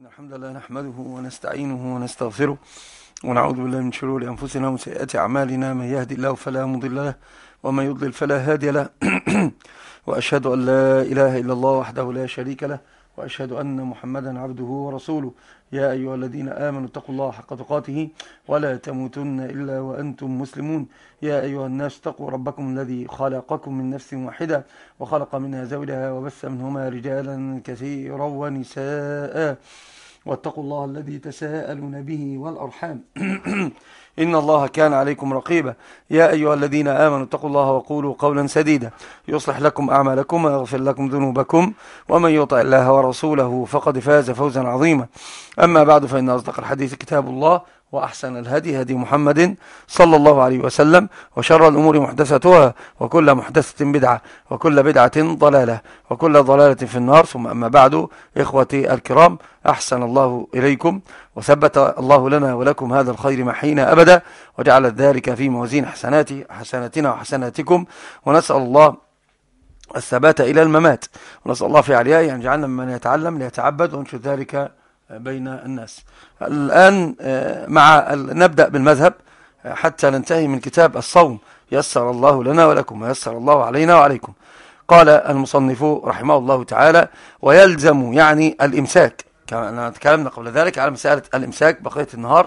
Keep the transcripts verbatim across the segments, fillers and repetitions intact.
الحمد لله نحمده ونستعينه ونستغفره ونعوذ بالله من شرور أنفسنا ومن سيئات أعمالنا. من يهدي الله فلا مضل له ومن يضلل فلا هادي له. وأشهد أن لا إله إلا الله وحده لا شريك له، وأشهد أن محمدا عبده ورسوله. يا أيها الذين آمنوا اتقوا الله حق تقاته ولا تموتن إلا وأنتم مسلمون. يا أيها الناس اتقوا ربكم الذي خلقكم من نفس واحدة وخلق منها زوجها وبث منهما رجالا كثيرا ونساء، واتقوا الله الذي تساءلون به والأرحام إن الله كان عليكم رقيبا. يا أيها الذين آمنوا اتقوا الله وقولوا قولا سديدا يصلح لكم أعمالكم ويغفر لكم ذنوبكم، ومن يطع الله ورسوله فقد فاز فوزا عظيما. أما بعد، فإن أصدق الحديث كتاب الله، وأحسن الهدي هدي محمد صلى الله عليه وسلم، وشر الأمور محدثاتها، وكل محدثة بدعة، وكل بدعة ضلالة، وكل ضلالة في النار. ثم أما بعد، إخوتي الكرام، أحسن الله إليكم وثبت الله لنا ولكم هذا الخير محينا أبدا، وجعل ذلك في موازين حسناتي حسناتنا وحسناتكم، ونسأل الله الثبات إلى الممات، ونسأل الله في عليائه أن يجعلنا من يتعلم ليتعبد وينشر ذلك بين الناس. الآن مع نبدأ بالمذهب حتى ننتهي من كتاب الصوم. يسر الله لنا ولكم ويسر الله علينا وعليكم. قال المصنف رحمه الله تعالى: ويلزم يعني الإمساك. كما تكلمنا قبل ذلك على مسألة الإمساك بقية النهار،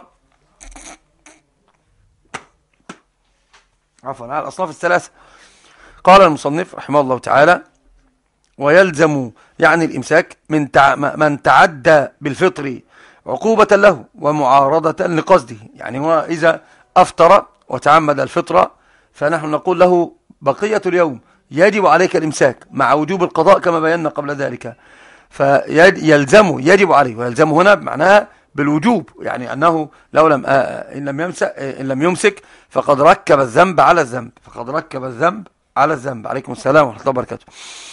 عفوا، على الأصناف الثلاثة. قال المصنف رحمه الله تعالى: ويلزم يعني الإمساك من تع... من تعدى بالفطر عقوبة له ومعارضة لقصده. يعني هو إذا أفطر وتعمد الفطرة فنحن نقول له بقية اليوم يجب عليك الإمساك مع وجوب القضاء كما بينا قبل ذلك. فيلزم يجب عليه، ويلزم هنا بمعناها بالوجوب، يعني أنه لو لم إن لم يمسك إن لم يمسك فقد ركب الذنب على الذنب، فقد ركب الذنب على الذنب. عليكم السلام ورحمة الله وبركاته.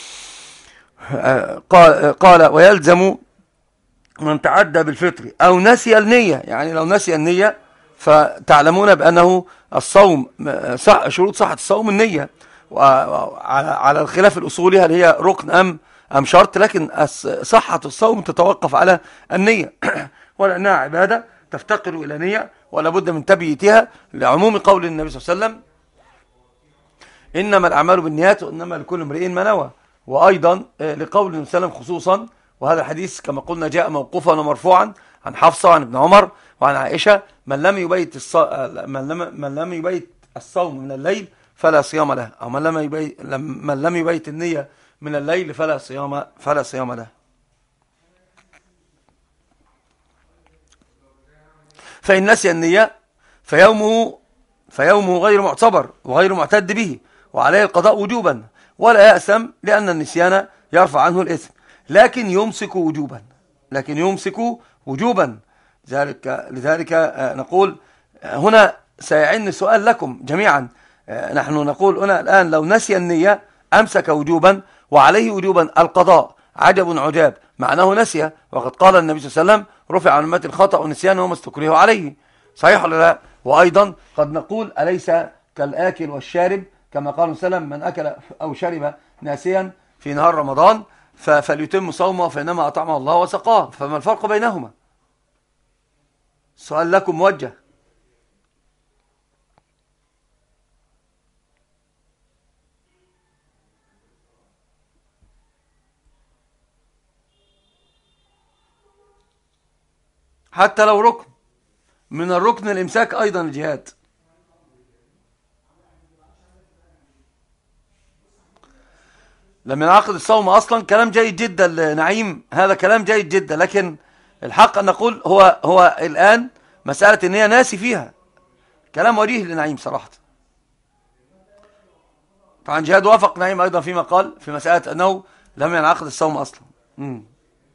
قال, قال ويلزم من تعدى بالفطر أو نسي النية. يعني لو نسي النية، فتعلمون بأنه الصوم صح، شروط صحة الصوم النية، على الخلاف الأصولي هل هي ركن أم أم شرط، لكن صحة الصوم تتوقف على النية ولأنها عبادة تفتقر إلى نية ولا بد من تبييتها، لعموم قول النبي صلى الله عليه وسلم: إنما الأعمال بالنيات وإنما لكل امرئ ما نوى. وأيضا لقول النبي صلى الله عليه وسلم خصوصا، وهذا الحديث كما قلنا جاء موقوفا ومرفوعا عن حفصة وعن ابن عمر وعن عائشة: من لم يبيت الص... من لم من لم يبيت الصوم من الليل فلا صيام له، أو من لم يبيت من لم يبيت النية من الليل فلا صيام فلا صيام له. فإن نسي النية فيومه فيومه غير معتبر وغير معتد به، وعليه القضاء وجوبا، ولا يأثم لأن النسيان يرفع عنه الإثم، لكن يمسك وجوبا لكن يمسك وجوبا لذلك, لذلك نقول هنا سيعن سؤال لكم جميعا. نحن نقول هنا الآن لو نسي النية أمسك وجوبا وعليه وجوبا القضاء. عجب عجاب، معناه نسي، وقد قال النبي صلى الله عليه وسلم: رفع عن أمتي الخطأ والنسيان وما استكره عليه. صحيح ولا لا؟ وأيضا قد نقول: أليس كالآكل والشارب، كما قال صلى الله عليه وسلم: من أكل أو شرب ناسيا في نهار رمضان فليتم صومه فإنما أطعمه الله وسقاه. فما الفرق بينهما؟ سؤال لكم موجه. حتى لو ركن من الركن الإمساك أيضا الجهاد. لم ينعقد الصوم أصلا. كلام جيد جدا نعيم، هذا كلام جيد جدا، لكن الحق أن نقول هو هو الآن مسألة إن هي ناسي فيها. كلام وجيه لنعيم صراحة. طبعا جهاد وافق نعيم أيضا فيما قال في مسألة أنه لم ينعقد الصوم أصلا. مم.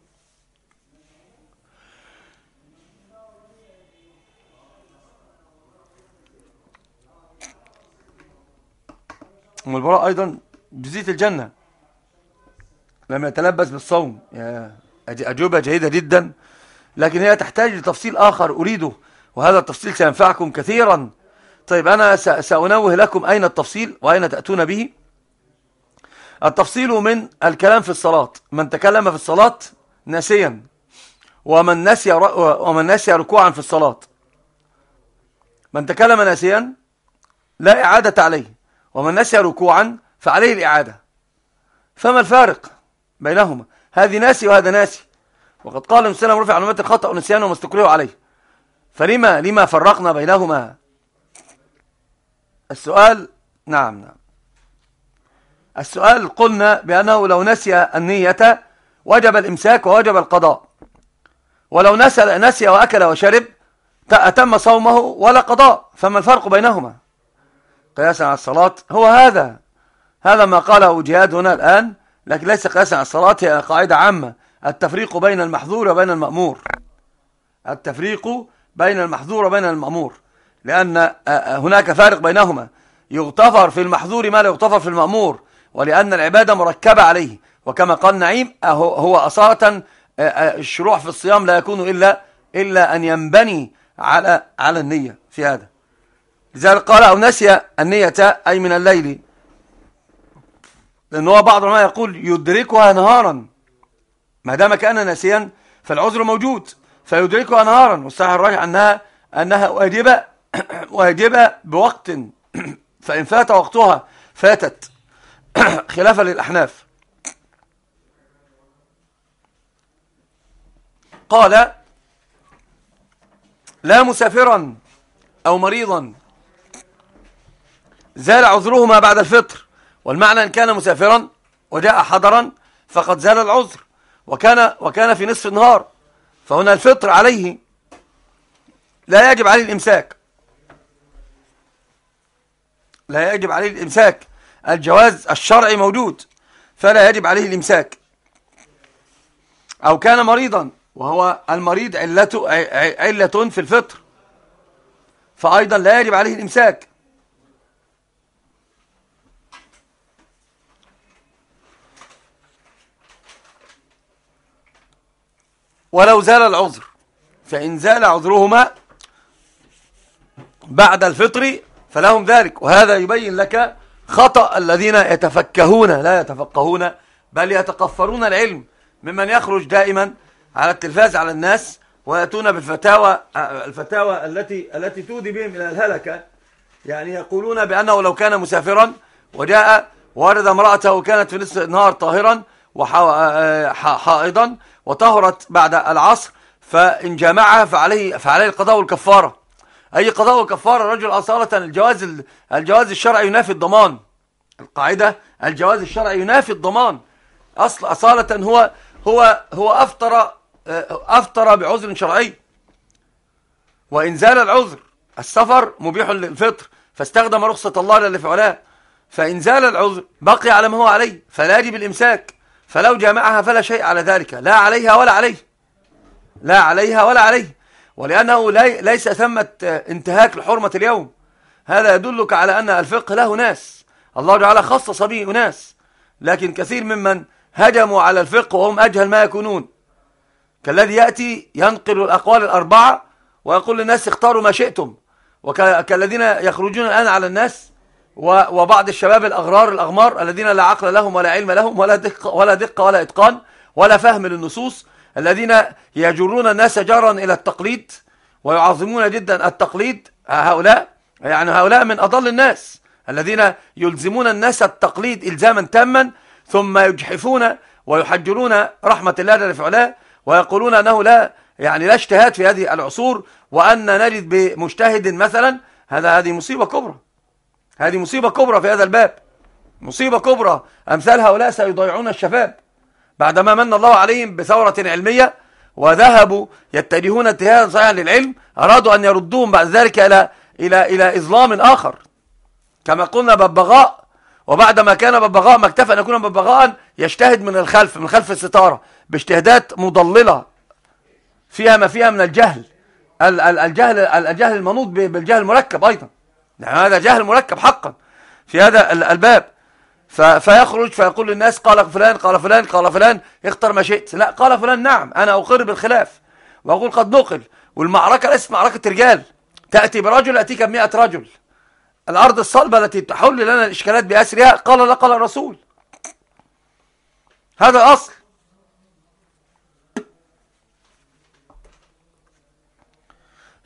والبراء أيضا جزية الجنة لم يتلبس بالصوم. أجوبة جيدة جدا، لكن هي تحتاج لتفصيل آخر أريده، وهذا التفصيل سينفعكم كثيرا. طيب أنا سأنوه لكم أين التفصيل وأين تأتون به. التفصيل من الكلام في الصلاة. من تكلم في الصلاة ناسيا ومن نسي ومن نسي ركوعا في الصلاة. من تكلم ناسيا لا إعادة عليه، ومن نسي ركوعا فعليه الإعادة. فما الفارق بينهما؟ هذه ناسي وهذا ناسي، وقد قال النبي صلى الله عليه وسلم رفع عن أمتي الخطأ والنسيان وما استكرهوا عليه. فلما لما فرقنا بينهما؟ السؤال نعم نعم السؤال قلنا بأنه لو نسي النية وجب الإمساك ووجب القضاء، ولو نسي نسي وأكل وشرب أتم صومه ولا قضاء. فما الفرق بينهما قياسا على الصلاة؟ هو هذا هذا ما قاله جهاد هنا الآن، لكن ليس قياسا على الصلاة، هي قاعدة عامة: التفريق بين المحظور وبين المأمور. التفريق بين المحظور وبين المأمور، لأن هناك فارق بينهما. يغتفر في المحظور ما لا يغتفر في المأمور، ولأن العبادة مركبة عليه. وكما قال نعيم هو أصالة الشروع في الصيام لا يكون إلا إلا أن ينبني على على النية في هذا. لذلك قال أو نسي النية أي من الليل، لأنه بعض العلماء يقول يدركها نهارا، ما دام كان ناسيا فالعذر موجود فيدركها نهارا. والصحيح الراجح أنها أنها واجبة واجبة بوقت، فإن فات وقتها فاتت، خلافا للأحناف. قال لا مسافرا أو مريضا زال عذرهما بعد الفطر. والمعنى إن كان مسافرا وجاء حضرا فقد زال العذر، وكان وكان في نصف النهار، فهنا الفطر عليه لا يجب عليه الإمساك، لا يجب عليه الإمساك، الجواز الشرعي موجود فلا يجب عليه الإمساك. أو كان مريضا، وهو المريض علته علة في الفطر، فأيضا لا يجب عليه الإمساك. ولو زال العذر، فإن زال عذرهما بعد الفطر فلهم ذلك. وهذا يبين لك خطأ الذين يتفكهون لا يتفقهون بل يتقفرون العلم، ممن يخرج دائما على التلفاز على الناس ويأتون بالفتاوى الفتاوى التي التي تودي بهم إلى الهلكة. يعني يقولون بأنه لو كان مسافرا وجاء وارد امرأته كانت في نصف النهار طاهرا وحائضا وطهرت بعد العصر، فإن جامعها فعليه فعليه القضاء والكفارة. أي قضاء وكفارة؟ الرجل أصالة الجواز الجواز الشرعي ينافي الضمان. القاعدة الجواز الشرعي ينافي الضمان. أصل أصالة هو هو هو أفطر أفطر بعذر شرعي. وإن زال العذر، السفر مبيح للفطر فاستخدم رخصة الله للي فعلها، فإن زال العذر بقي على ما هو عليه فلا يجب الإمساك. فلو جامعها فلا شيء على ذلك، لا عليها ولا عليه، لا عليها ولا عليه، ولأنه لي ليس ثمة انتهاك لحرمة اليوم. هذا يدلك على أن الفقه له ناس الله تعالى خصص به ناس، لكن كثير ممن هجموا على الفقه وهم أجهل ما يكونون، كالذي يأتي ينقل الأقوال الأربعة ويقول للناس اختاروا ما شئتم، وكالذين يخرجون الآن على الناس وبعض الشباب الأغرار الأغمار الذين لا عقل لهم ولا علم لهم ولا دقة ولا دقة ولا إتقان ولا فهم للنصوص، الذين يجرون الناس جرا إلى التقليد ويعظمون جدا التقليد. هؤلاء يعني هؤلاء من أضل الناس، الذين يلزمون الناس التقليد إلزاما تاما ثم يجحفون ويحجرون رحمة الله جل وعلا، ويقولون أنه لا يعني لا اجتهاد في هذه العصور، وأن نجد بمجتهد مثلا. هذا هذه مصيبة كبرى، هذه مصيبة كبرى في هذا الباب، مصيبة كبرى. أمثال هؤلاء سيضيعون الشباب بعدما من الله عليهم بثورة علمية وذهبوا يتجهون اتجاها صحيحا للعلم، أرادوا أن يردوهم بعد ذلك إلى إلى إلى إظلام آخر، كما قلنا ببغاء. وبعدما كان ببغاء ما اكتفى أن يكون ببغاء، يجتهد من الخلف من خلف الستارة باجتهادات مضللة فيها ما فيها من الجهل، الجهل الجهل المنوط بالجهل المركب أيضا. يعني هذا جهل مركب حقا في هذا الباب. فيخرج فيقول للناس قال فلان قال فلان قال فلان اختر ما شئت. لا، قال فلان نعم أنا أقر بالخلاف وأقول قد نقل. والمعركة ليست معركة رجال تأتي برجل أتيك بمئة رجل. الأرض الصلبة التي تحل لنا الإشكالات بأسرها قال لا قال الرسول، هذا أصل.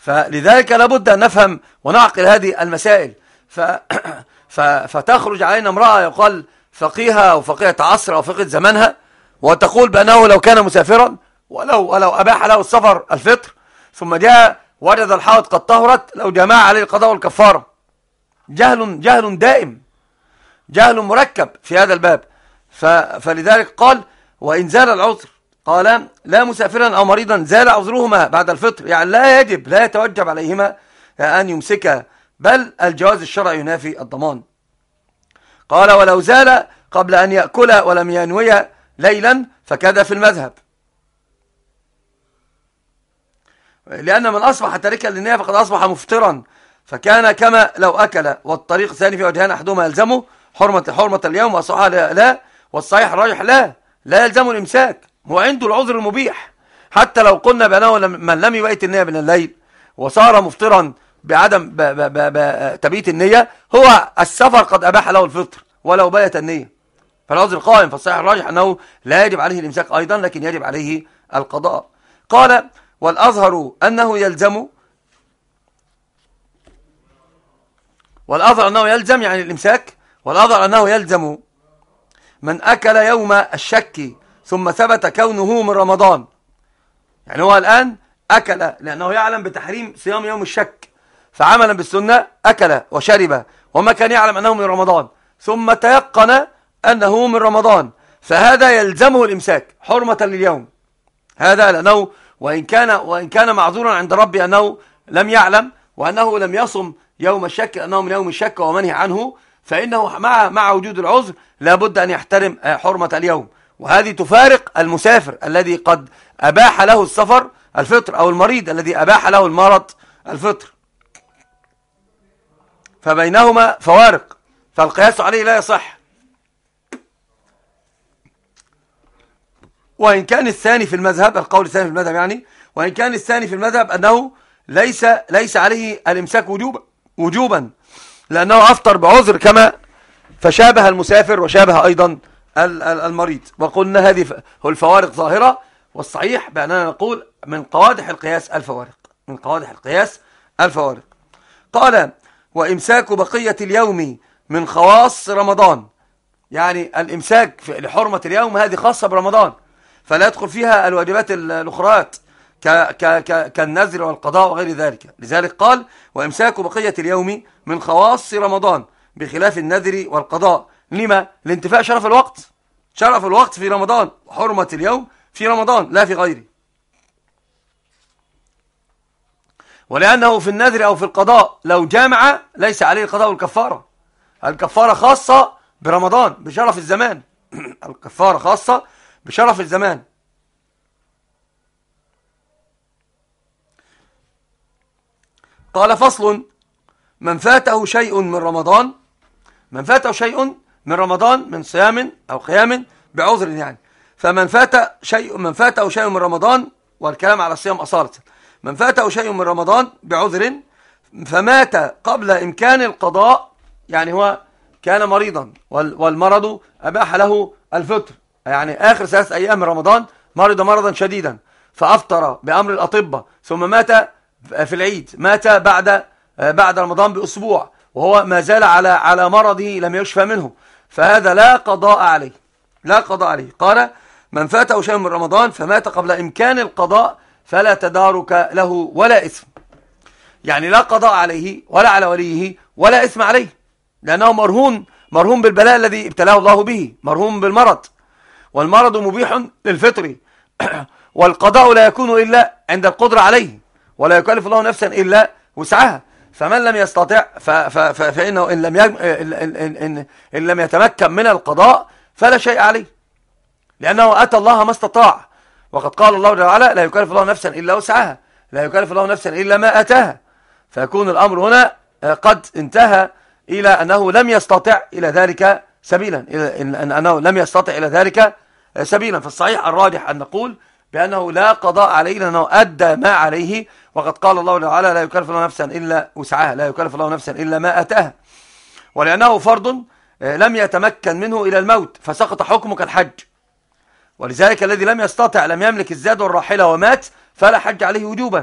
فلذلك لابد أن نفهم ونعقل هذه المسائل. ف... ف... فتخرج علينا امرأة يقال فقيهة أو فقيهة عصر أو فقيهة زمانها، وتقول بأنه لو كان مسافرا ولو, ولو أباح له السفر الفطر ثم جاء وجد الحائض قد طهرت لو جمع عليه القضاء والكفارة. جهل جهل دائم، جهل مركب في هذا الباب. ف... فلذلك قال وإن زال العذر، قال لا مسافرا أو مريضا زال عذرهما بعد الفطر، يعني لا يجب لا يتوجب عليهما أن يمسكا، بل الجواز الشرعي ينافي الضمان. قال ولو زال قبل أن يأكل ولم ينوي ليلا فكذا في المذهب، لأن من أصبح تاركا للنية فقد أصبح مفطرا، فكان كما لو أكل. والطريق الثاني في وجهان أحدهما يلزمه حرمة حرمة اليوم وصحها لا, لا والصحيح الراجح لا لا يلزمه الإمساك، هو عنده العذر المبيح. حتى لو قلنا بأنه من لم يبيت النية من الليل وصار مفطرا بعدم تبيت النية، هو السفر قد أباح له الفطر ولو بيت النية، فالعذر قائم. فالصحيح الراجح أنه لا يجب عليه الإمساك أيضا، لكن يجب عليه القضاء. قال والأظهر أنه يلزم، والأظهر أنه يلزم يعني الإمساك، والأظهر أنه يلزم من أكل يوم الشك ثم ثبت كونه من رمضان. يعني هو الآن أكل لأنه يعلم بتحريم صيام يوم الشك، فعملا بالسنة أكل وشرب وما كان يعلم أنه من رمضان، ثم تيقن أنه من رمضان، فهذا يلزمه الإمساك حرمة لليوم. هذا لأنه وإن كان وإن كان معذورا عند ربي أنه لم يعلم وأنه لم يصم يوم الشك لأنه من يوم الشك ومنهي عنه، فإنه مع مع وجود العذر لابد أن يحترم حرمة اليوم. وهذه تفارق المسافر الذي قد أباح له السفر الفطر، أو المريض الذي أباح له المرض الفطر، فبينهما فوارق، فالقياس عليه لا يصح. وإن كان الثاني في المذهب، القول الثاني في المذهب يعني، وإن كان الثاني في المذهب أنه ليس ليس عليه الإمساك وجوبا وجوبا لأنه أفطر بعذر كما فشابه المسافر وشابه أيضا المريض. وقلنا هذه الفوارق ظاهرة، والصحيح بأننا نقول من قوادح القياس الفوارق، من قوادح القياس الفوارق. قال وإمساك بقية اليوم من خواص رمضان، يعني الإمساك لحرمة اليوم هذه خاصة برمضان، فلا يدخل فيها الواجبات الأخرات كالنذر والقضاء وغير ذلك. لذلك قال وإمساك بقية اليوم من خواص رمضان بخلاف النذر والقضاء. لما؟ لانتفاء شرف الوقت، شرف الوقت في رمضان وحرمة اليوم في رمضان لا في غيره. ولأنه في النذر أو في القضاء لو جامع ليس عليه القضاء والكفارة، الكفارة خاصة برمضان بشرف الزمان الكفارة خاصة بشرف الزمان. قال فصل من فاته شيء من رمضان، من فاته شيء من رمضان من صيام أو قيام بعذر يعني، فمن فات شيء من فاته شيء من رمضان، والكلام على الصيام أصالة، من فاته شيء من رمضان بعذر فمات قبل إمكان القضاء، يعني هو كان مريضا والمرض أباح له الفطر، يعني آخر ثلاث أيام من رمضان مرض مرضا شديدا فأفطر بأمر الأطباء، ثم مات في العيد، مات بعد بعد رمضان بأسبوع وهو ما زال على على مرضه لم يشفى منه، فهذا لا قضاء عليه، لا قضاء عليه. قال من فاته شيء من رمضان فمات قبل إمكان القضاء فلا تدارك له ولا إثم، يعني لا قضاء عليه ولا على وليه ولا إثم عليه، لأنه مرهون مرهون بالبلاء الذي ابتلاه الله به، مرهون بالمرض، والمرض مبيح للفطر والقضاء لا يكون إلا عند القدرة عليه، ولا يكلف الله نفسا إلا وسعها. فمن لم يستطع فإنه إن لم, يجم... إن... إن... إن... إن لم يتمكن من القضاء فلا شيء عليه، لأنه أتى الله ما استطاع، وقد قال الله جل وعلا لا يكلف الله نفسا إلا وسعها، لا يكلف الله نفسا إلا ما أتاها، فيكون الأمر هنا قد انتهى إلى أنه لم يستطع إلى ذلك سبيلا، إن أنه لم يستطع إلى ذلك سبيلا. فالصحيح الراجح أن نقول بأنه لا قضاء عليه لأنه أدى ما عليه، وقد قال الله تعالى لا يكلف الله نفسا إلا وسعها، لا يكلف الله نفسا إلا ما أتاها، ولأنه فرض لم يتمكن منه إلى الموت فسقط حكمه كالحج، ولذلك الذي لم يستطع لم يملك الزاد والراحلة ومات فلا حج عليه وجوبا،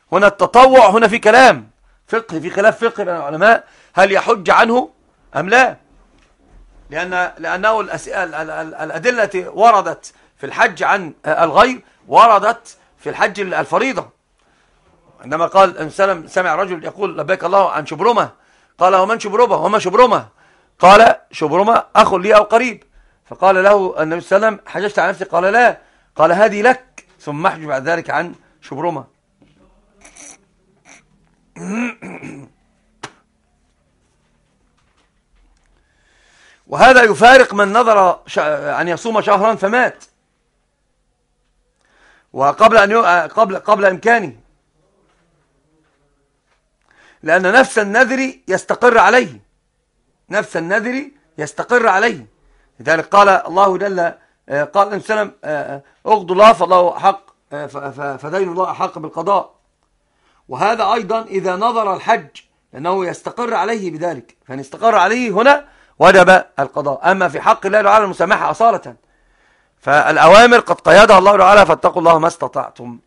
هنا التطوع هنا في كلام فقه، في خلاف فقه بين العلماء هل يحج عنه أم لا، لأن لأنه الأدلة التي وردت في الحج عن الغير وردت في الحج الفريضة. عندما قال النبي صلى الله عليه وسلم سمع رجل يقول لبيك الله عن شبرمة، قال ومن شبرمة وما شبرمة؟ قال شبرمة أخ لي أو قريب. فقال له النبي صلى الله عليه وسلم حججت عن نفسك؟ قال لا. قال هذه لك، ثم احج بعد ذلك عن شبرمة. وهذا يفارق من نظر أن يصوم شهرا فمات وقبل أن ي... قبل قبل إمكانه، لأن نفس النذر يستقر عليه، نفس النذر يستقر عليه. لذلك قال الله جل قال النبي صلى الله عليه وسلم اغضوا الله فالله حق فدين الله حق بالقضاء. وهذا أيضا إذا نظر الحج لأنه يستقر عليه بذلك، فإن استقر عليه هنا وجب القضاء. أما في حق الله تعالى المسامحة أصالة، فالأوامر قد قيدها الله تعالى فاتقوا الله ما استطعتم.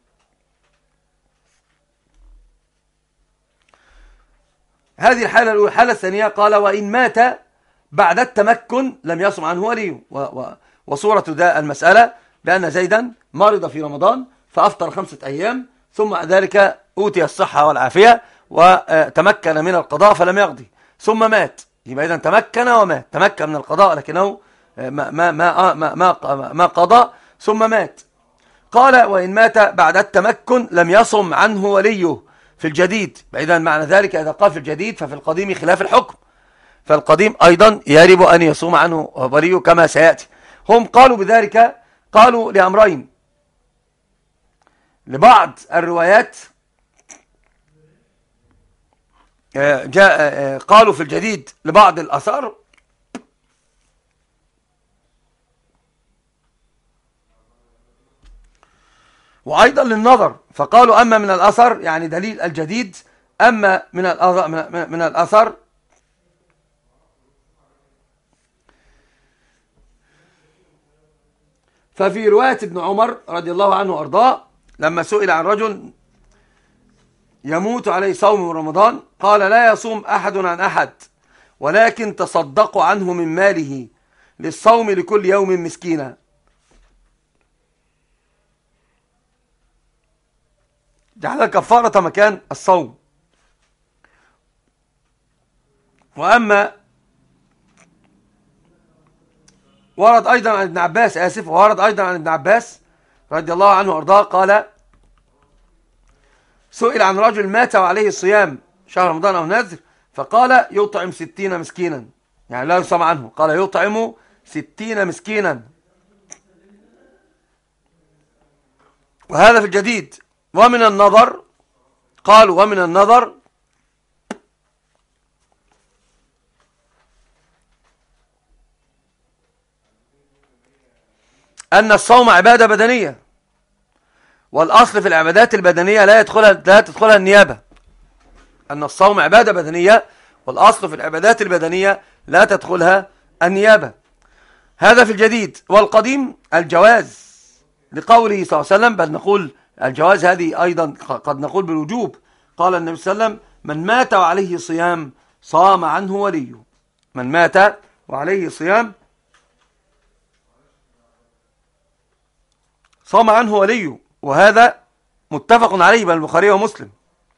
هذه الحالة الأولى. الحالة الثانية قال وإن مات بعد التمكن لم يصم عنه وليه. وصورة ذا المسألة بأن زيدا مرض في رمضان فأفطر خمسة أيام، ثم ذلك أوتي الصحة والعافية وتمكن من القضاء فلم يقضي، ثم مات. يبقى إذن تمكن ومات، تمكن من القضاء لكنه ما, ما, ما, ما, ما, ما قضى ثم مات. قال وإن مات بعد التمكن لم يصم عنه وليه في الجديد. إذن معنى ذلك إذا قال في الجديد ففي القديم خلاف الحكم، فالقديم أيضا يجب أن يصوم عنه وليه كما سيأتي. هم قالوا بذلك، قالوا لأمرين. لبعض الروايات جاء قالوا في الجديد لبعض الأثار، وأيضا للنظر، فقالوا أما من الأثر يعني دليل الجديد، أما من من الأثر ففي رواية ابن عمر رضي الله عنه وأرضاه لما سئل عن رجل يموت عليه صوم رمضان قال لا يصوم أحد عن أحد ولكن تصدقوا عنه من ماله للصوم لكل يوم مسكينا. جعل كفارة مكان الصوم. وأما ورد أيضا عن ابن عباس آسف ورد أيضا عن ابن عباس رضي الله عنه وأرضاه قال سئل عن رجل مات وعليه الصيام شهر رمضان أو نذر فقال يطعم ستين مسكينا، يعني لا يصام عنه، قال يطعم ستين مسكينا. وهذا في الجديد. ومن النظر قالوا ومن النظر أن الصوم عبادة بدنية، والأصل في العبادات البدنية لا يدخلها لا تدخلها النيابة. أن الصوم عبادة بدنية والأصل في العبادات البدنية لا تدخلها النيابة. هذا في الجديد. والقديم الجواز لقوله صلى الله عليه وسلم، بل نقول الجواز هذه أيضا قد نقول بالوجوب. قال النبي صلى الله عليه وسلم من مات وعليه صيام صام عنه وليه. من مات وعليه صيام صام عنه وليه، وهذا متفق عليه بين البخاري ومسلم.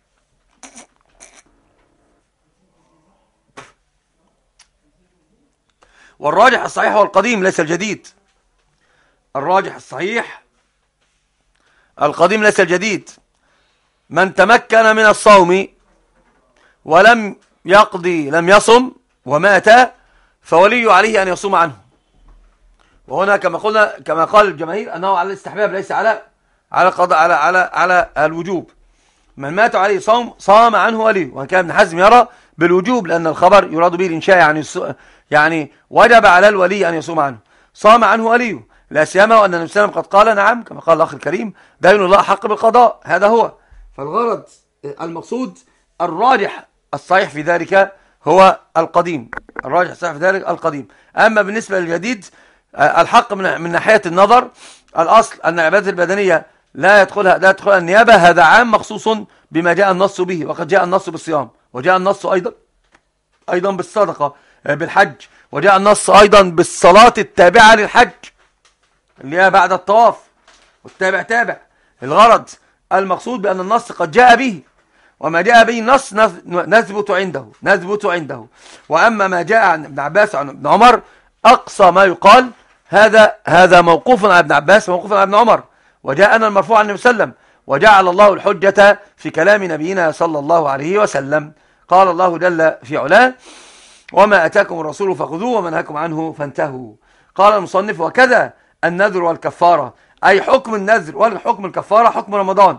والراجح الصحيح هو القديم ليس الجديد. الراجح الصحيح القديم ليس الجديد. من تمكن من الصوم ولم يقضي لم يصم ومات فولي عليه أن يصوم عنه. وهنا كما قلنا كما قال الجماهير أنه على الاستحباب ليس على على قضاء على على على الوجوب. من مات عليه صوم صام عنه وليه. وكان ابن حزم يرى بالوجوب لأن الخبر يراد به الإنشاء، يعني يعني وجب على الولي أن يصوم عنه. صام عنه وليه لا سيما وأن النبي صلى الله عليه وسلم قد قال نعم كما قال الأخ الكريم دين الله حق بالقضاء. هذا هو. فالغرض المقصود الراجح الصحيح في ذلك هو القديم. الراجح الصحيح في ذلك القديم. أما بالنسبة للجديد الحق من من ناحية النظر الأصل أن العبادات البدنية لا يدخلها لا يدخلها النيابة، هذا عام مخصوص بما جاء النص به، وقد جاء النص بالصيام، وجاء النص أيضا أيضا بالصدقة بالحج، وجاء النص أيضا بالصلاة التابعة للحج اللي هي بعد الطواف، والتابع تابع. الغرض المقصود بأن النص قد جاء به، وما جاء به النص نثبت عنده نثبت عنده وأما ما جاء عن ابن عباس وعن ابن عمر أقصى ما يقال هذا هذا موقوف على ابن عباس وموقوف على ابن عمر، وجاءنا المرفوع عن النبي صلى الله عليه وسلم، وجعل الله الحجة في كلام نبينا صلى الله عليه وسلم. قال الله جل في علاه: وما أتاكم الرسول فخذوه وما نهاكم عنه فانتهوا. قال المصنف: وكذا النذر والكفارة، أي حكم النذر والحكم الكفارة حكم رمضان.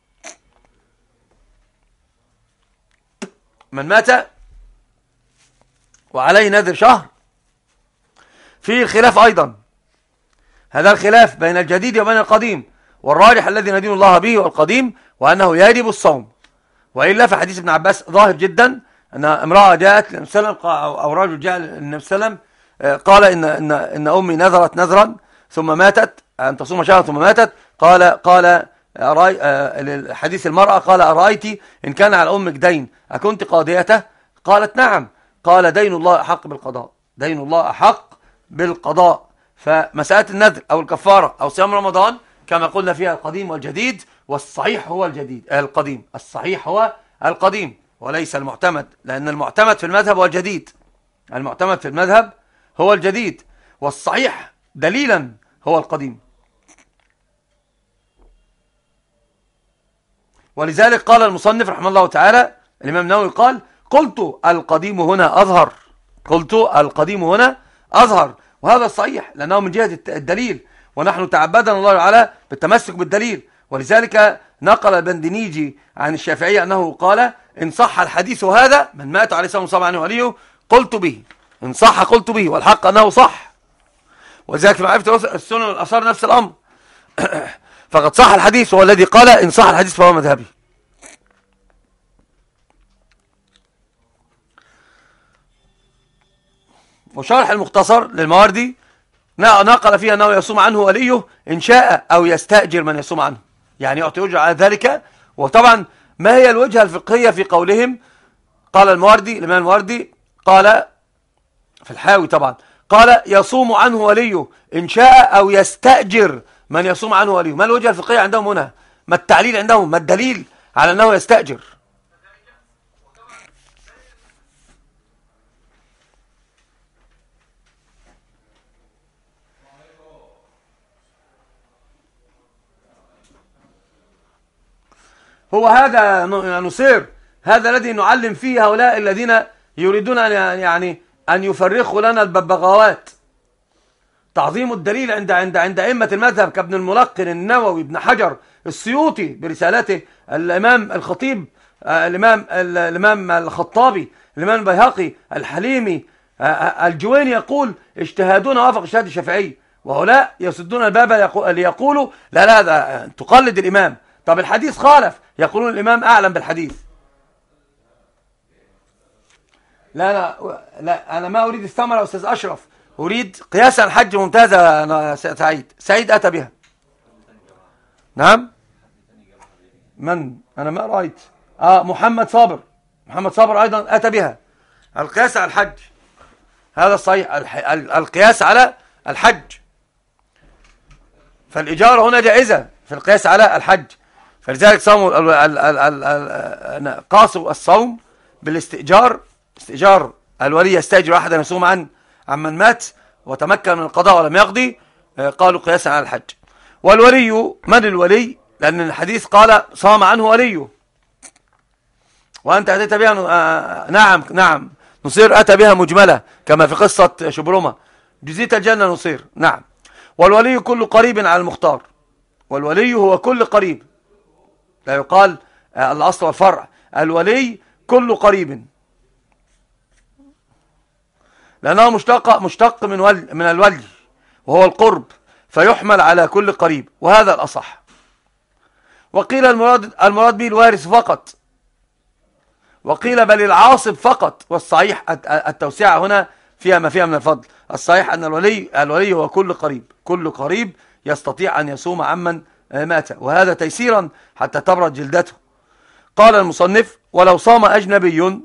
من مات وعليه نذر شهر فيه خلاف أيضا، هذا الخلاف بين الجديد وبين القديم، والراجح الذي ندين الله به والقديم وأنه يجب الصوم. وإلا فحديث ابن عباس ظاهر جدا، أن امرأة جاءت للنبي صلى الله عليه وسلم أو رجل جاء للنبي صلى الله عليه وسلم قال إن, إن, إن أمي نذرت نذرا ثم ماتت أن تصوم شهرا ثم ماتت. قال قال حديث المرأة قال: أرأيت إن كان على أمك دين أكنت قاضيته؟ قالت: نعم. قال: دين الله أحق بالقضاء دين الله أحق بالقضاء. فمسألة النذر أو الكفارة أو صيام رمضان كما قلنا فيها القديم والجديد، والصحيح هو الجديد القديم الصحيح هو القديم وليس المعتمد، لأن المعتمد في المذهب هو الجديد المعتمد في المذهب هو الجديد، والصحيح دليلا هو القديم. ولذلك قال المصنف رحمه الله تعالى الإمام النووي قال: قلت القديم هنا أظهر قلت القديم هنا أظهر وهذا الصحيح لأنه من جهة الدليل، ونحن تعبدنا الله تعالى بالتمسك بالدليل. ولذلك نقل البندنيجي عن الشافعية أنه قال: إن صح الحديث هذا من مات عليه الصلاة والسلام عنه وليه قلت به، إن صح قلت به، والحق أنه صح. وذلك في معرفة السنن والآثار نفس الأمر فقد صح الحديث، هو الذي قال إن صح الحديث فهو مذهبي. وشرح المختصر للمواردي نقل فيها أنه يصوم عنه وليه إن شاء أو يستأجر من يصوم عنه، يعني يعطي أجر على ذلك. وطبعا ما هي الوجهة الفقهية في قولهم؟ قال المواردي الإمام المواردي قال في الحاوي طبعا قال: يصوم عنه وليه إن شاء أو يستأجر من يصوم عنه وليه. ما الوجهة الفقهية عندهم هنا؟ ما التعليل عندهم؟ ما الدليل على أنه يستأجر؟ هو هذا نصير هذا الذي نعلم فيه هؤلاء الذين يريدون أن يعني أن يفرخوا لنا الببغاوات. تعظيم الدليل عند عند عند أئمة المذهب كابن الملقن، النووي، ابن حجر، السيوطي برسالته، الإمام الخطيب، الإمام الإمام الخطابي، الإمام البيهقي، الحليمي، الجويني يقول: اجتهادنا وافق اجتهاد الشافعي. وهؤلاء يسدون الباب ليقولوا لا لا ده تقلد الإمام. طب الحديث خالف، يقولون الإمام أعلم بالحديث. لا لا لا أنا ما أريد الثمرة أستاذ أشرف، أريد قياسا الحج ممتازة. أنا سعيد سعيد أتى بها. نعم. من؟ أنا ما رأيت. آه محمد صابر محمد صابر أيضا أتى بها. القياس على الحج هذا صحيح، القياس على الحج، فالإجارة هنا جائزة في القياس على الحج. فلذلك صاموا قاسوا الصوم بالاستئجار، استئجار الولي يستأجر أحدا يصوم عن عمن مات وتمكن من القضاء ولم يقضي، قالوا قياسا على الحج. والولي من الولي؟ لأن الحديث قال صام عنه وليه، وأنت أتيت بها. نعم نعم نصير أتى بها مجملة كما في قصة شبرمة، جزيت الجنة نصير. نعم. والولي كل قريب على المختار، والولي هو كل قريب، لا يقال الأصل والفرع، الولي كل قريب، لأنه مشتق مشتق من ول من الولي وهو القرب، فيحمل على كل قريب، وهذا الأصح. وقيل المراد المراد به الوارث فقط، وقيل بل العاصب فقط. والصحيح التوسعة هنا فيها ما فيها من الفضل. الصحيح أن الولي الولي هو كل قريب، كل قريب يستطيع أن يصوم عمن مات، وهذا تيسيرا حتى تبرد جلدته. قال المصنف: ولو صام أجنبي،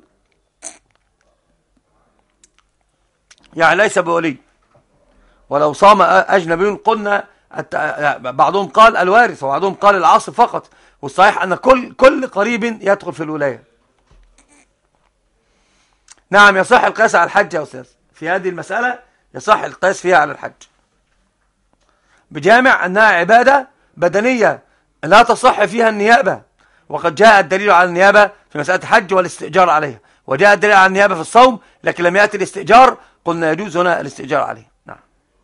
يعني ليس بولي، ولو صام أجنبي قلنا بعضهم قال الوارث وبعضهم قال العاصب فقط، والصحيح أن كل كل قريب يدخل في الولاية. نعم يصح القياس على الحج يا أستاذ، في هذه المسألة يصح القياس فيها على الحج، بجامع أنها عبادة بدنية لا تصح فيها النيابة، وقد جاء الدليل على النيابة في مسألة الحج والاستئجار عليها، وجاء الدليل على النيابة في الصوم، لكن لم يأتي الاستئجار، قلنا يجوز هنا الاستئجار عليه. نعم.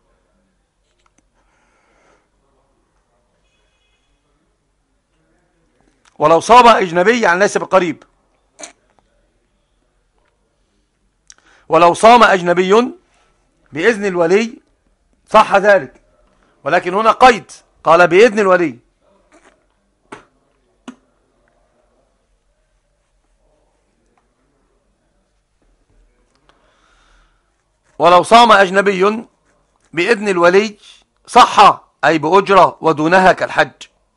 ولو صام أجنبي يعني ليس بقريب، ولو صام أجنبي بإذن الولي صح ذلك، ولكن هنا قيد، قال بإذن الولي. ولو صام أجنبي بإذن الولي صح، أي بأجرة ودونها كالحج،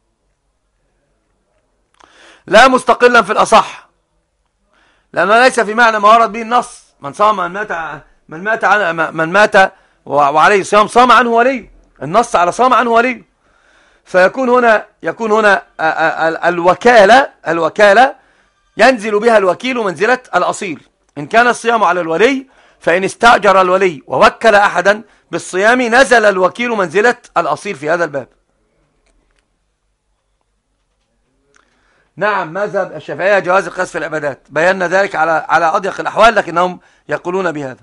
لا مستقلا في الأصح، لأنه ليس في معنى ما ورد به النص: من صام من مات من مات من مات وعليه صيام صام عنه ولي، النص على صام عنه ولي، فيكون هنا يكون هنا الوكالة الوكالة ينزل بها الوكيل منزلة الأصيل. إن كان الصيام على الولي، فإن استأجر الولي ووكل أحدا بالصيام نزل الوكيل منزلة الأصيل في هذا الباب. نعم، مذهب الشافعية جواز القياس في العبادات، بينا ذلك على على أضيق الأحوال، لكنهم يقولون بهذا.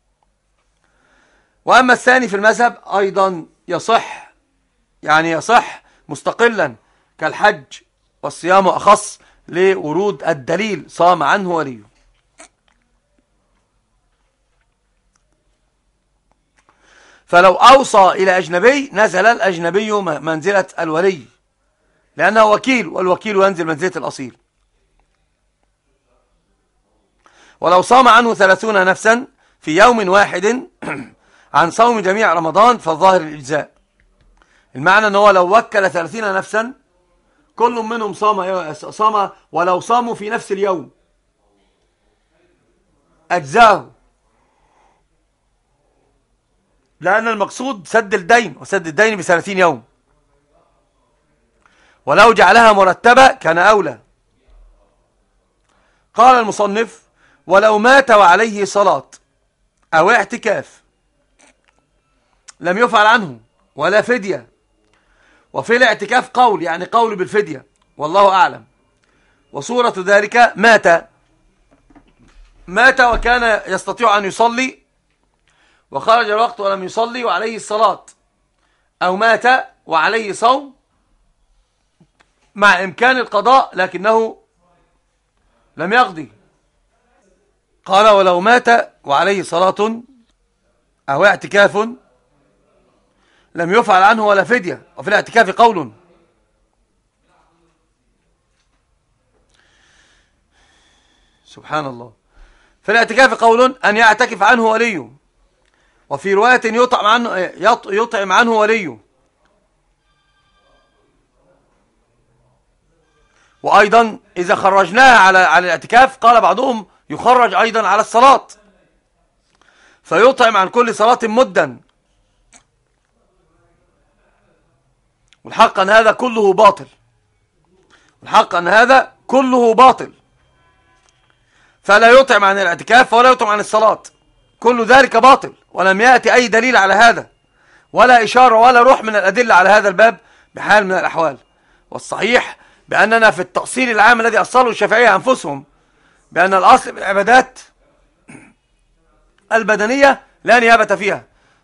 وأما الثاني في المذهب أيضا يصح، يعني يصح مستقلا كالحج، والصيام أخص لورود الدليل صام عنه وليه. فلو أوصى إلى أجنبي نزل الأجنبي منزلة الولي، لأنه وكيل، والوكيل ينزل منزلة الأصيل. ولو صام عنه ثلاثون نفسا في يوم واحد عن صوم جميع رمضان فالظاهر الإجزاء. المعنى أنه لو وكل ثلاثين نفسا كل منهم صام صام ولو صاموا في نفس اليوم أجزاه، لأن المقصود سد الدين، وسد الدين بثلاثين يوم، ولو جعلها مرتبة كان أولى. قال المصنف: ولو مات وعليه صلاة أو اعتكاف لم يفعل عنه ولا فدية. وفي الاعتكاف قول، يعني قول بالفدية، والله أعلم. وصورة ذلك مات مات وكان يستطيع أن يصلي وخرج الوقت ولم يصلي وعليه الصلاة، أو مات وعليه صوم مع إمكان القضاء لكنه لم يقضي. قال: ولو مات وعليه صلاة أو اعتكاف لم يفعل عنه ولا فدية. وفي الاعتكاف قول، سبحان الله، في الاعتكاف قول أن يعتكف عنه وليه، وفي رواية يطعم عنه يطعم عنه وليه. وأيضا إذا خرجناها على على الاعتكاف قال بعضهم يخرج أيضا على الصلاة، فيطعم عن كل صلاة مدا. والحق أن هذا كله باطل، والحق أن هذا كله باطل، فلا يطعم عن الاعتكاف ولا يطعم عن الصلاة، كل ذلك باطل، ولم يأتي أي دليل على هذا، ولا إشارة ولا روح من الأدلة على هذا الباب بحال من الأحوال. والصحيح بأننا في التأصيل العام الذي أصله الشافعية أنفسهم، بأن الأصل بالعبادات البدنية لا نيابة فيها.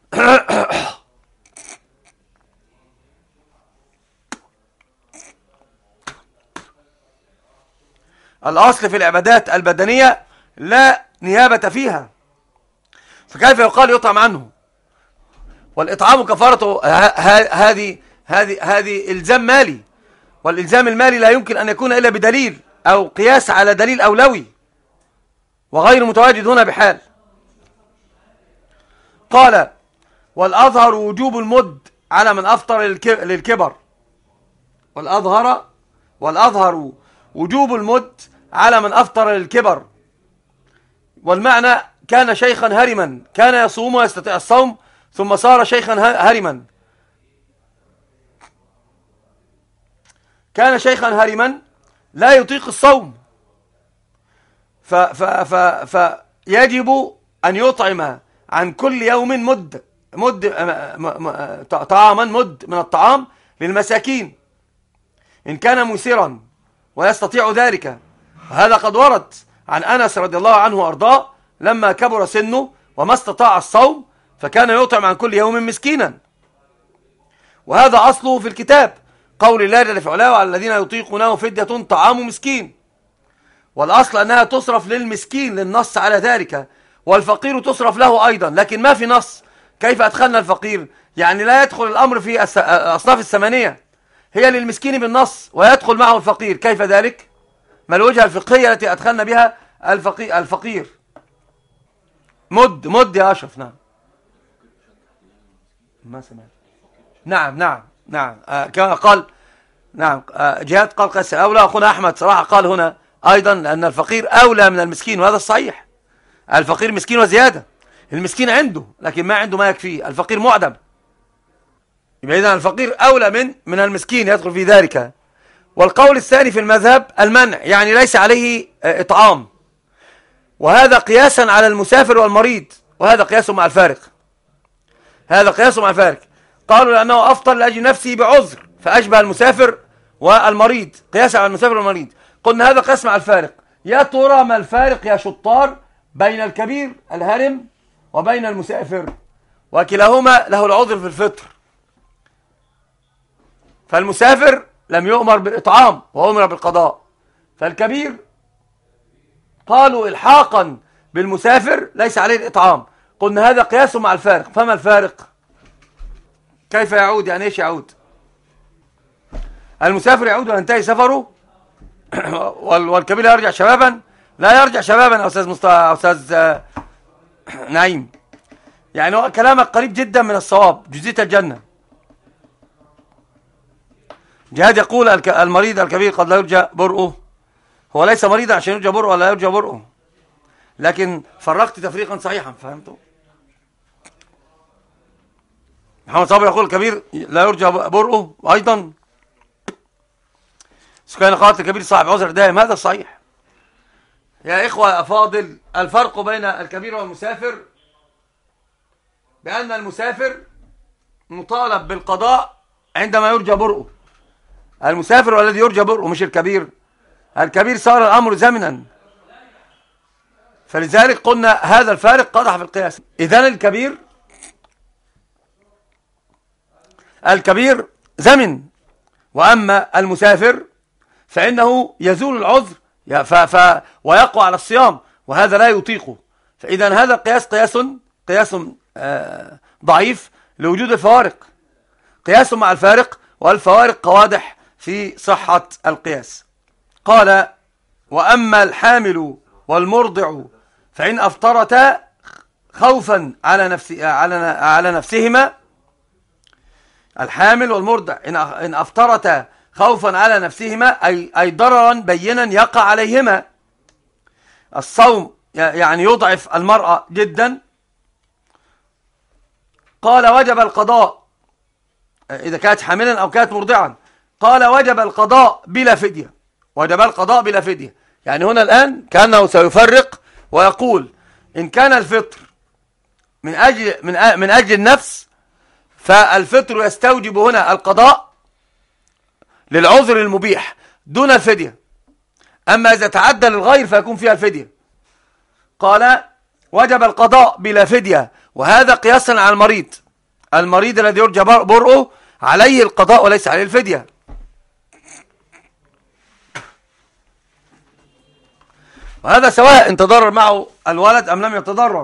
الأصل في العبادات البدنية لا نيابة فيها، فكيف يقال يطعم عنه؟ والإطعام كفارته هذه هذه هذه إلزام مالي، والإلزام المالي لا يمكن أن يكون إلا بدليل أو قياس على دليل أولوي، وغير متواجد هنا بحال. قال: والأظهر وجوب المد على من أفطر للكبر، والأظهر والأظهر وجوب المد على من أفطر للكبر. والمعنى كان شيخا هرما، كان يصوم ويستطيع الصوم ثم صار شيخا هرما، كان شيخا هرما لا يطيق الصوم، فيجب أن يطعم عن كل يوم مد مد طعاما مد من الطعام للمساكين إن كان مسرا ويستطيع ذلك. وهذا قد ورد عن أنس رضي الله عنه وأرضاه لما كبر سنه وما استطاع الصوم فكان يطعم عن كل يوم مسكينا. وهذا أصله في الكتاب، قول الله جل في علاه وعلى الذين يطيقونه فدية طعام مسكين. والأصل أنها تصرف للمسكين للنص على ذلك، والفقير تصرف له أيضا، لكن ما في نص. كيف أدخلنا الفقير؟ يعني لا يدخل الأمر في الأصناف الثمانية، هي للمسكين بالنص ويدخل معه الفقير. كيف ذلك؟ ما الوجهة الفقهية التي أدخلنا بها الفقير, الفقير؟ مد مد يا أشرف. نعم ما سمعت. نعم نعم نعم آه كما قال. نعم آه جهاد قال قيس أولى. أخونا أحمد صراحة قال هنا أيضا أن الفقير أولى من المسكين، وهذا الصحيح. الفقير مسكين وزيادة، المسكين عنده لكن ما عنده ما يكفيه، الفقير معدم. يبقى إذن الفقير أولى من من المسكين، يدخل في ذلك. والقول الثاني في المذهب المنع، يعني ليس عليه إطعام، وهذا قياسا على المسافر والمريض، وهذا قياس مع الفارق. هذا قياس مع الفارق. قالوا لأنه أفطر لأجل نفسه بعذر فأشبه المسافر والمريض، قياسا على المسافر والمريض. قلنا هذا قياس مع الفارق. يا ترى ما الفارق يا شطار بين الكبير الهرم وبين المسافر؟ وكلاهما له العذر في الفطر. فالمسافر لم يؤمر بالإطعام وأمر بالقضاء، فالكبير قالوا إلحاقا بالمسافر ليس عليه الإطعام. قلنا هذا قياس مع الفارق. فما الفارق؟ كيف يعود؟ يعني إيش يعود؟ المسافر يعود وينتهي سفره والكبير يرجع شبابا. لا يرجع شبابا يا أستاذ مصطفى، أستاذ نعيم. يعني هو كلامك قريب جدا من الصواب، جزية الجنة. جهاد يقول المريض الكبير قد لا يرجى برؤه. هو ليس مريضا عشان يرجى برؤه ولا يرجى برؤه، لكن فرقت تفريقا صحيحا. فهمتوا؟ محمد صابر يقول الكبير لا يرجى برؤه أيضا. سكان قالت الكبير صاحب عذر دائم، هذا صحيح. يا إخوة أفاضل، الفرق بين الكبير والمسافر بأن المسافر مطالب بالقضاء عندما يرجى برؤه. المسافر والذي يرجى برؤه مش الكبير. الكبير صار الأمر زمنا، فلذلك قلنا هذا الفارق قدح في القياس. إذن الكبير الكبير زمن، وأما المسافر فإنه يزول العذر ف ف ويقوى على الصيام، وهذا لا يطيقه. فإذا هذا القياس قياس قياس آه ضعيف لوجود الفوارق. قياس مع الفارق، والفوارق قوادح في صحة القياس. قال وأما الحامل والمرضع فإن أفطرتا خوفا على نفس على على نفسهما. الحامل والمرضع إن أفطرتا خوفا على نفسهما أي أي ضررا بينا يقع عليهما. الصوم يعني يضعف المرأة جدا. قال وجب القضاء إذا كانت حاملا أو كانت مرضعا. قال وجب القضاء بلا فدية. وجب القضاء بلا فدية. يعني هنا الآن كأنه سيفرق ويقول إن كان الفطر من أجل من من أجل النفس فالفطر يستوجب هنا القضاء للعذر المبيح دون الفدية. أما إذا تعدى للغير فيكون فيها الفدية. قال وجب القضاء بلا فدية، وهذا قياسا على المريض. المريض الذي يرجى برؤه عليه القضاء وليس عليه الفدية. وهذا سواء ان تضرر معه الولد أم لم يتضرر.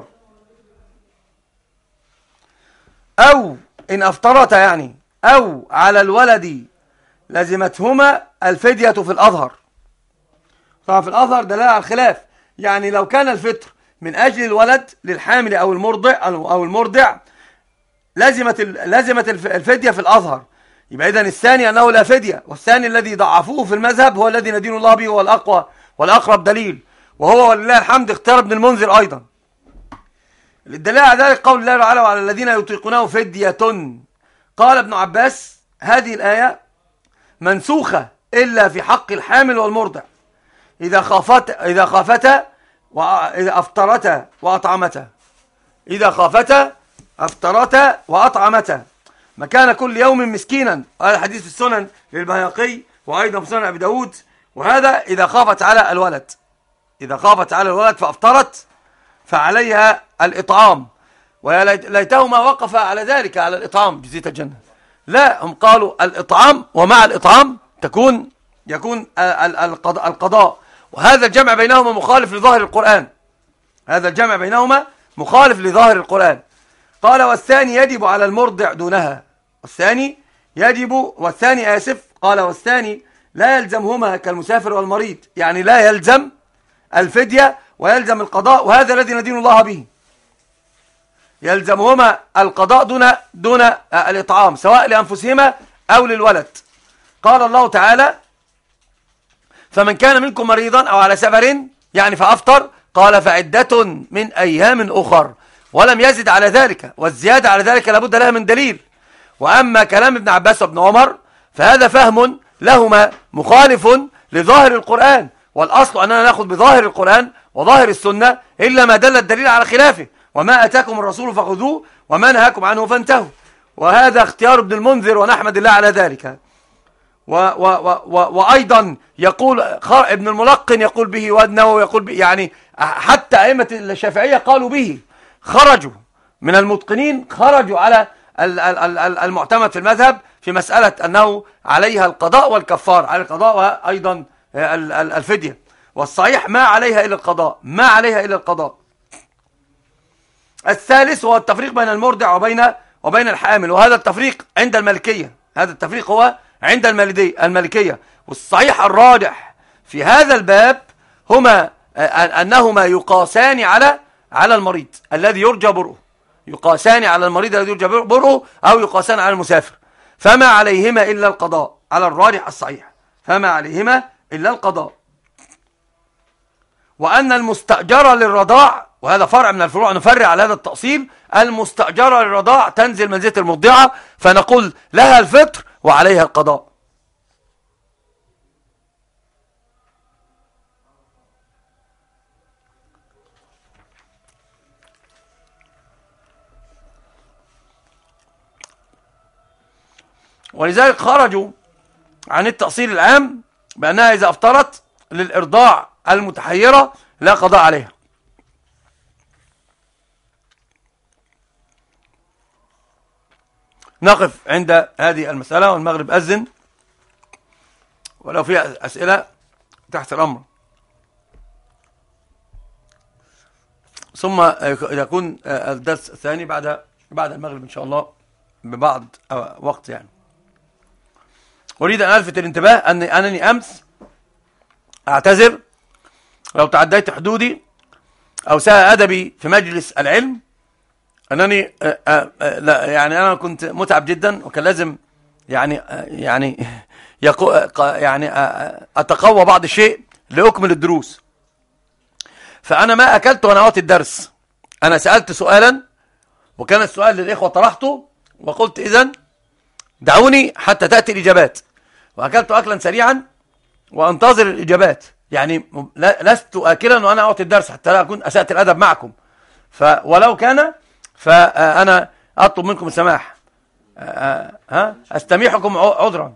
أو إن أفطرت يعني أو على الولد لزمتهما الفدية في الأظهر. طبعا في الأظهر دلالة على الخلاف. يعني لو كان الفطر من أجل الولد للحامل أو المرضع أو المرضع لزمت لزمت الفدية في الأظهر. يبقى إذن الثاني أنه لا فدية، والثاني الذي ضعفوه في المذهب هو الذي ندين الله به، هو الأقوى والأقرب دليل، وهو ولله الحمد اختار ابن المنذر أيضا. للدليل على ذلك قول الله تعالى وعلى الذين يطيقونه فدية. قال ابن عباس هذه الآية منسوخة إلا في حق الحامل والمرضع إذا خافت إذا خافتا وإذا أفطرتا وأطعمتا إذا خافتا أفطرتا وأطعمتا مكان كل يوم مسكينا. هذا حديث في السنن للبيهقي وأيضا في سنن أبي داود. وهذا إذا خافت على الولد، إذا خافت على الولد فأفطرت فعليها الإطعام. وليتهما وقف على ذلك على الإطعام جزية الجنة. لا، هم قالوا الإطعام ومع الإطعام تكون يكون القضاء. وهذا الجمع بينهما مخالف لظاهر القرآن، هذا الجمع بينهما مخالف لظاهر القرآن. قال والثاني يجب على المرضع دونها، والثاني يجب والثاني آسف قال والثاني لا يلزمهما كالمسافر والمريض، يعني لا يلزم الفدية ويلزم القضاء، وهذا الذي ندين الله به. يلزمهما القضاء دون دون الإطعام سواء لأنفسهما أو للولد. قال الله تعالى فمن كان منكم مريضا أو على سفر يعني فأفطر، قال فعدة من أيام أخر، ولم يزد على ذلك، والزيادة على ذلك لابد لها من دليل. وأما كلام ابن عباس وابن عمر فهذا فهم لهما مخالف لظاهر القرآن، والأصل أننا نأخذ بظاهر القرآن وظاهر السنة إلا ما دل الدليل على خلافه، وما أتاكم الرسول فخذوه وما نهاكم عنه فانتهوا. وهذا اختيار ابن المنذر ونحمد الله على ذلك. و و و وأيضا يقول ابن الملقن يقول به، والنووي يقول به، يعني حتى أئمة الشافعية قالوا به، خرجوا من المتقنين، خرجوا على المعتمد في المذهب في مسألة أنه عليها القضاء والكفار، على القضاء وأيضا الفدية. والصحيح ما عليها إلا القضاء، ما عليها إلا القضاء. الثالث هو التفريق بين المرضع وبين وبين الحامل، وهذا التفريق عند المالكية، هذا التفريق هو عند المالكية. والصحيح الراجح في هذا الباب هما أنهما يقاسان على على المريض الذي يرجى برؤه، يقاسان على المريض الذي يرجى برؤه أو يقاسان على المسافر، فما عليهما إلا القضاء على الراجح الصحيح، فما عليهما إلا القضاء. وأن المستأجرة للرضاع، وهذا فرع من الفروع نفرع على هذا التأصيل، المستأجرة للرضاع تنزل منزلة المرضعة، فنقول لها الفطر وعليها القضاء. ولذلك خرجوا عن التأصيل العام بأنها إذا أفطرت للإرضاع المتحيرة لا قضاء عليها. نقف عند هذه المسألة، والمغرب أذن، ولو فيها أسئلة تحت الأمر، ثم يكون الدرس الثاني بعد بعد المغرب إن شاء الله ببعض وقت. يعني أريد أن ألفت الانتباه أن أنني أمس أعتذر لو تعديت حدودي أو ساء أدبي في مجلس العلم، أنني آآ آآ لا يعني أنا كنت متعب جدا، وكان لازم يعني يعني يقو يعني أتقوى بعض الشيء لأكمل الدروس. فأنا ما أكلت وأنا أعطي الدرس، أنا سألت سؤالا وكان السؤال للإخوة طرحته، وقلت إذن دعوني حتى تأتي الإجابات، وأكلت أكلا سريعا وأنتظر الإجابات. يعني لست آكلا وأنا أعطي الدرس حتى لا أكون أسأت الأدب معكم، ولو كان فأنا أطلب منكم السماح، ها أستميحكم عذرا.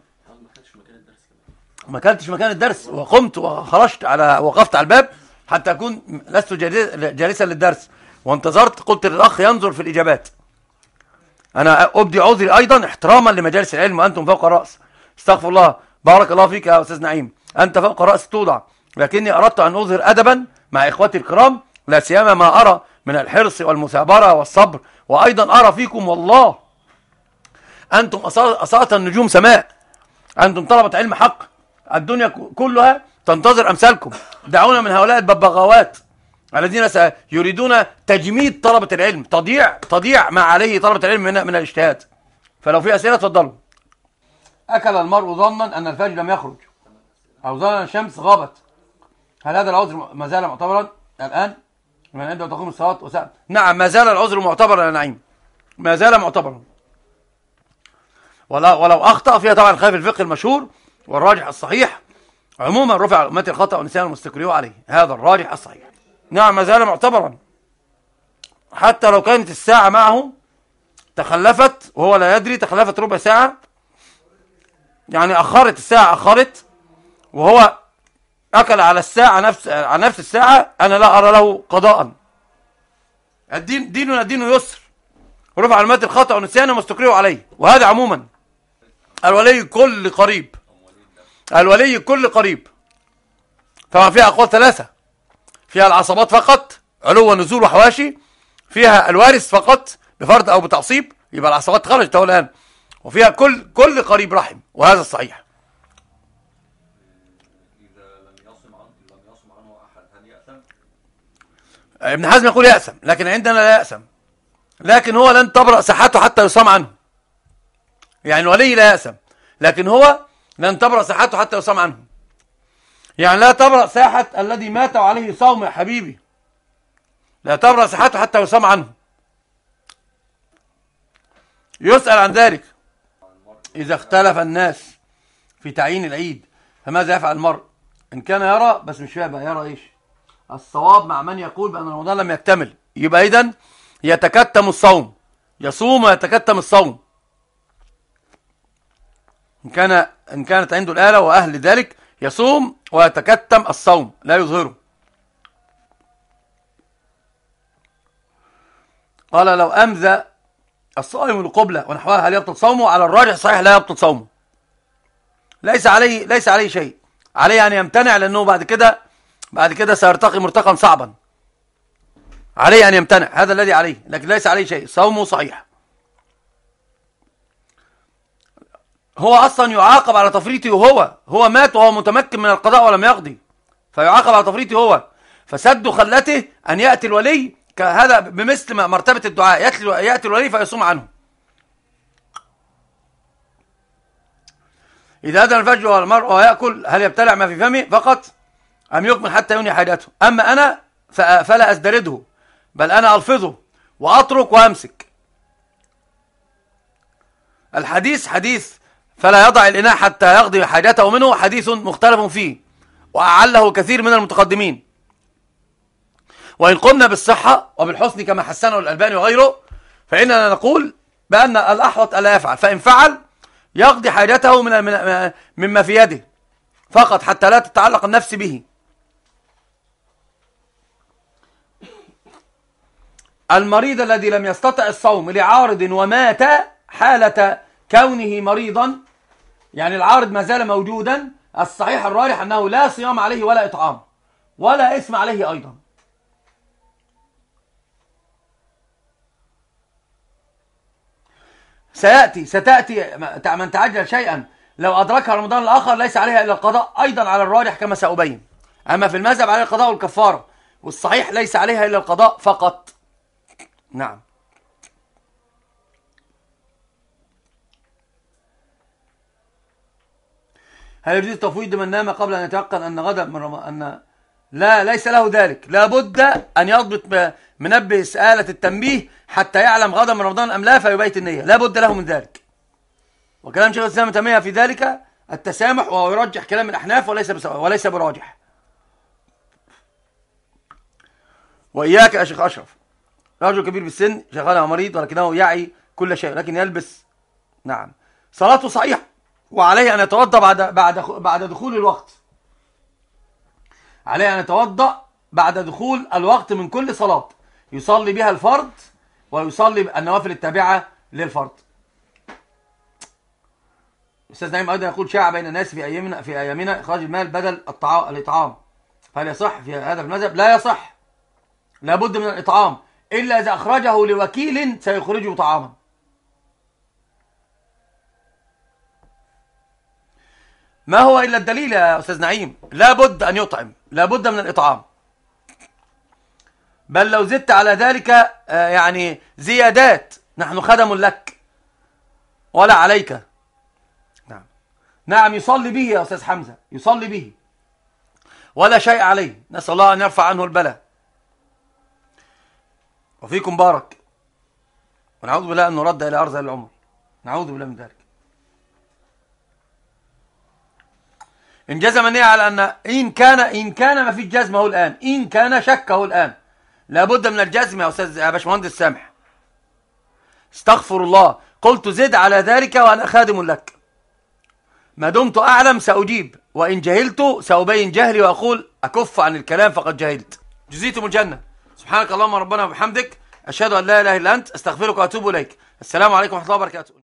ما كنتش مكان الدرس وقمت وخرجت على وقفت على الباب حتى أكون لست جالسا للدرس، وانتظرت، قلت للأخ ينظر في الإجابات. أنا أبدي عذري أيضا احتراما لمجالس العلم، وأنتم فوق الرأس. استغفر الله، بارك الله فيك يا أستاذ نعيم، أنت فوق الرأس توضع، لكني أردت أن أظهر أدبا مع إخوتي الكرام، لا سيما ما أرى من الحرص والمثابرة والصبر. وأيضا أرى فيكم والله أنتم أصالة النجوم سماء، أنتم طلبة علم حق، الدنيا كلها تنتظر أمثالكم. دعونا من هؤلاء الببغاوات الذين سيريدون تجميد طلبة العلم، تضيع تضيع ما عليه طلبة العلم من, من الاجتهاد. فلو في أسئلة تفضلوا. أكل المرء ظنا أن الفجر لم يخرج أو ظن أن الشمس غابت، هل هذا العذر ما زال معتبرا الآن من عنده تقوم الصلاة وسأل؟ نعم، ما زال العذر معتبرا يا نعيم، ما زال معتبرا، ولو, ولو أخطأ فيها طبعا خلاف الفقه المشهور، والراجح الصحيح عموما رفع على أمتي الخطأ والنسيان المستقروا عليه، هذا الراجح الصحيح. نعم ما زال معتبرا، حتى لو كانت الساعة معه تخلفت وهو لا يدري، تخلفت ربع ساعة، يعني أخرت الساعة، أخرت وهو أكل على الساعة نفس على نفس الساعة، أنا لا أرى له قضاء. الدين ديننا دين يسر، رفع على أمتي الخطأ والنسيان المستقروا عليه، وهذا عموما. الولي كل قريب، الولي كل قريب. طبعا فيها أقوال ثلاثة، فيها العصبات فقط علو ونزول وحواشي، فيها الوارث فقط بفرض أو بتعصيب، يبقى العصبات خرجت أهو الآن، وفيها كل كل قريب رحم، وهذا الصحيح. إذا لم يصم عنه لم يصم عنه أحد هل يأثم؟ ابن حزم يقول يأثم، لكن عندنا لا يأثم، لكن هو لن تبرأ صحته حتى يصام عنه. يعني الولي لا يأثم، لكن هو لن تبرأ صحته حتى يصام عنه. يعني لا تبرأ صحة الذي مات وعليه صوم يا حبيبي، لا تبرأ صحته حتى يصام عنه. يسأل عن ذلك إذا اختلف الناس في تعيين العيد فماذا يفعل المرء؟ إن كان يرى، بس مش فاهم يرى إيش الصواب مع من يقول بأن رمضان لم يكتمل، يبقى إذن يتكتم الصوم، يصوم ويتكتم الصوم. إن كان إن كانت عنده الآلة وأهل ذلك يصوم ويتكتم الصوم لا يظهره. قال لو أمذى الصائم القبلة ونحوها هل يبطل صومه؟ على الراجح صحيح لا يبطل صومه، ليس عليه ليس عليه شيء، عليه أن يمتنع، لأنه بعد كده بعد كده سيرتقي مرتقا صعبا، عليه أن يمتنع، هذا الذي عليه، لكن ليس عليه شيء، صومه صحيح. هو أصلا يعاقب على تفريطه، وهو هو مات وهو متمكن من القضاء ولم يقضي، فيعاقب على تفريطه هو. فسد خلته أن يأتي الولي، هذا بمثل مرتبة الدعاء، يأتي الولي فيصوم عنه. إذا أذن الفجر والمرء ويأكل هل يبتلع ما في فمه فقط أم يكمل حتى ينهي حاجته؟ أما أنا فلا أزدرده، بل أنا ألفظه وأترك وأمسك. الحديث حديث فلا يضع الإناء حتى يقضي حاجته منه حديث مختلف فيه، وأعله كثير من المتقدمين. وإن قمنا بالصحة وبالحسن كما حسنه الألباني وغيره، فإننا نقول بأن الأحوط ألا يفعل، فإن فعل يقضي حاجته من مما في يده فقط حتى لا تتعلق النفس به. المريض الذي لم يستطع الصوم لعارض ومات حالة كونه مريضا، يعني العارض ما زال موجودا، الصحيح الراجح أنه لا صيام عليه ولا إطعام ولا إثم عليه أيضا. سيأتي ستأتي من تعجل شيئا لو أدركها رمضان الآخر ليس عليها إلا القضاء أيضا على الراجح كما سأبين. أما في المذهب عليها القضاء والكفارة، والصحيح ليس عليها إلا القضاء فقط. نعم. هل يجوز التفويض لمن نام قبل أن يتيقن أن غدا من رمضان؟ أن لا، ليس له ذلك، لابد أن يضبط منبه آلة التنبيه حتى يعلم غدا من رمضان أم لا فيبيت النية، لابد له من ذلك. وكلام شيخ الإسلام ابن تيمية في ذلك التسامح، وهو يرجح كلام الأحناف وليس وليس براجح. وإياك يا شيخ أشرف، رجل كبير بالسن شغال مريض ولكنه يعي كل شيء لكن يلبس، نعم صلاته صحيحة، وعليه أن يتوضأ بعد بعد بعد دخول الوقت. عليه أن يتوضأ بعد دخول الوقت من كل صلاة يصلي بها الفرض ويصلي النوافل التابعة للفرض. أستاذ نعيم أيضا يقول شاع بين الناس في أيامنا في أيامنا إخراج المال بدل الإطعام، فهل يصح في هذا المذهب؟ لا يصح، لابد من الإطعام إلا إذا أخرجه لوكيل سيخرجه طعاما. ما هو إلا الدليل يا أستاذ نعيم، لابد أن يطعم، لابد من الإطعام، بل لو زدت على ذلك يعني زيادات نحن خدم لك ولا عليك. نعم. نعم يصلي به يا أستاذ حمزة، يصلي به ولا شيء عليه، نسأل الله أن يرفع عنه البلاء. وفيكم بارك، ونعوذ بالله أن نرد إلى أرذل العمر، نعوذ بالله من ذلك. إن جزم النية على أن إن كان إن كان ما في الجزم هو الآن، إن كان شكه الآن، لابد من الجزم يا أستاذ يا باشمهندس سامح. استغفر الله، قلت زد على ذلك وأنا خادم لك، ما دمت أعلم سأجيب، وإن جهلت سأبين جهلي وأقول أكف عن الكلام فقد جهلت. جزيتم الجنة. سبحانك اللهم ربنا وبحمدك، أشهد أن لا إله إلا أنت، أستغفرك وأتوب إليك. السلام عليكم ورحمة الله وبركاته.